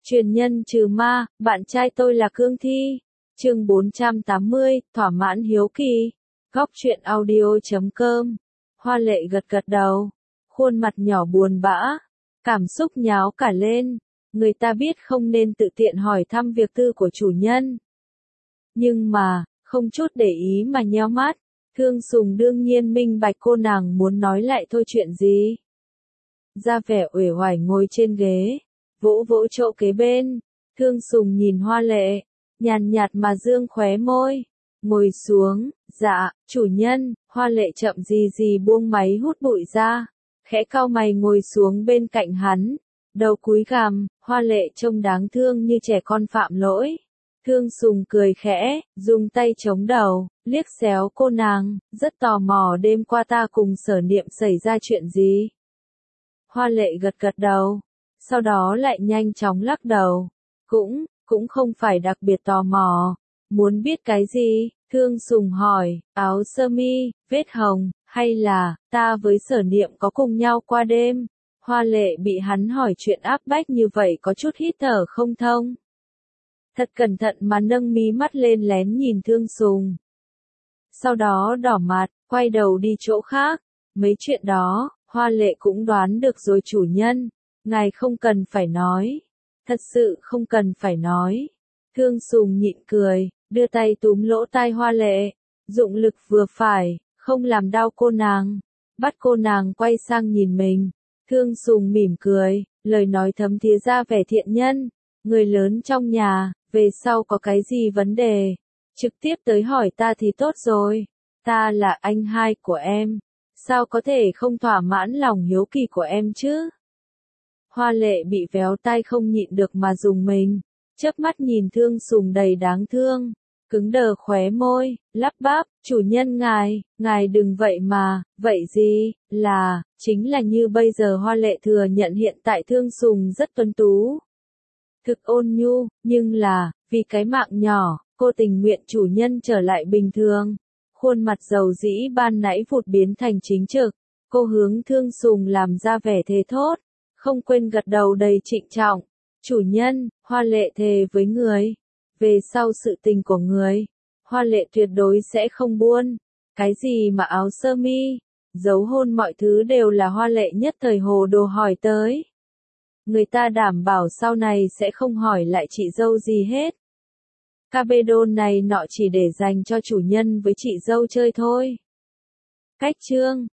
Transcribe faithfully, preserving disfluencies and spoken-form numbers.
Truyền nhân trừ ma, bạn trai tôi là Cương Thi. Chương bốn trăm tám mươi, thỏa mãn hiếu kỳ. Góc truyện audio chấm com. Hoa Lệ gật gật đầu, khuôn mặt nhỏ buồn bã, cảm xúc nháo cả lên. Người ta biết không nên tự tiện hỏi thăm việc tư của chủ nhân. Nhưng mà, không chút để ý mà nheo mắt, Thương Sùng đương nhiên minh bạch cô nàng muốn nói lại thôi chuyện gì. Ra vẻ uể oải ngồi trên ghế, vỗ vỗ chỗ kế bên, Thương Sùng nhìn Hoa Lệ, nhàn nhạt mà dương khóe môi, ngồi xuống, dạ, chủ nhân. Hoa Lệ chậm gì gì buông máy hút bụi ra, khẽ cau mày ngồi xuống bên cạnh hắn, đầu cúi gằm. Hoa Lệ trông đáng thương như trẻ con phạm lỗi. Thương Sùng cười khẽ, dùng tay chống đầu, liếc xéo cô nàng, rất tò mò đêm qua ta cùng Sở Niệm xảy ra chuyện gì. Hoa Lệ gật gật đầu, sau đó lại nhanh chóng lắc đầu, cũng, cũng không phải đặc biệt tò mò. Muốn biết cái gì? Thương Sùng hỏi, áo sơ mi, vết hồng, hay là, ta với Sở Niệm có cùng nhau qua đêm? Hoa Lệ bị hắn hỏi chuyện áp bách như vậy có chút hít thở không thông. Thật cẩn thận mà nâng mí mắt lên lén nhìn Thương Sùng. Sau đó đỏ mặt, quay đầu đi chỗ khác. Mấy chuyện đó, Hoa Lệ cũng đoán được rồi chủ nhân. Ngài không cần phải nói. Thật sự không cần phải nói. Thương Sùng nhịn cười, đưa tay túm lỗ tai Hoa Lệ. Dụng lực vừa phải, không làm đau cô nàng. Bắt cô nàng quay sang nhìn mình. Thương Sùng mỉm cười, lời nói thấm thía ra vẻ thiện nhân. Người lớn trong nhà, về sau có cái gì vấn đề, trực tiếp tới hỏi ta thì tốt rồi. Ta là anh hai của em, sao có thể không thỏa mãn lòng hiếu kỳ của em chứ? Hoa Lệ bị véo tai không nhịn được mà dùng mình, chớp mắt nhìn Thương Sùng đầy đáng thương, cứng đờ khóe môi, lắp bắp, chủ nhân ngài, ngài đừng vậy mà. Vậy gì? Là, chính là như bây giờ. Hoa Lệ thừa nhận hiện tại Thương Sùng rất tuấn tú, thực ôn nhu, nhưng là, vì cái mạng nhỏ, cô tình nguyện chủ nhân trở lại bình thường. Khuôn mặt dầu dĩ ban nãy vụt biến thành chính trực, cô hướng Thương Sùng làm ra vẻ thề thốt, không quên gật đầu đầy trịnh trọng. Chủ nhân, Hoa Lệ thề với người, về sau sự tình của người, Hoa Lệ tuyệt đối sẽ không buôn. Cái gì mà áo sơ mi, dấu hôn mọi thứ đều là Hoa Lệ nhất thời hồ đồ hỏi tới. Người ta đảm bảo sau này sẽ không hỏi lại chị dâu gì hết. Cabedon này nọ chỉ để dành cho chủ nhân với chị dâu chơi thôi. Cách chương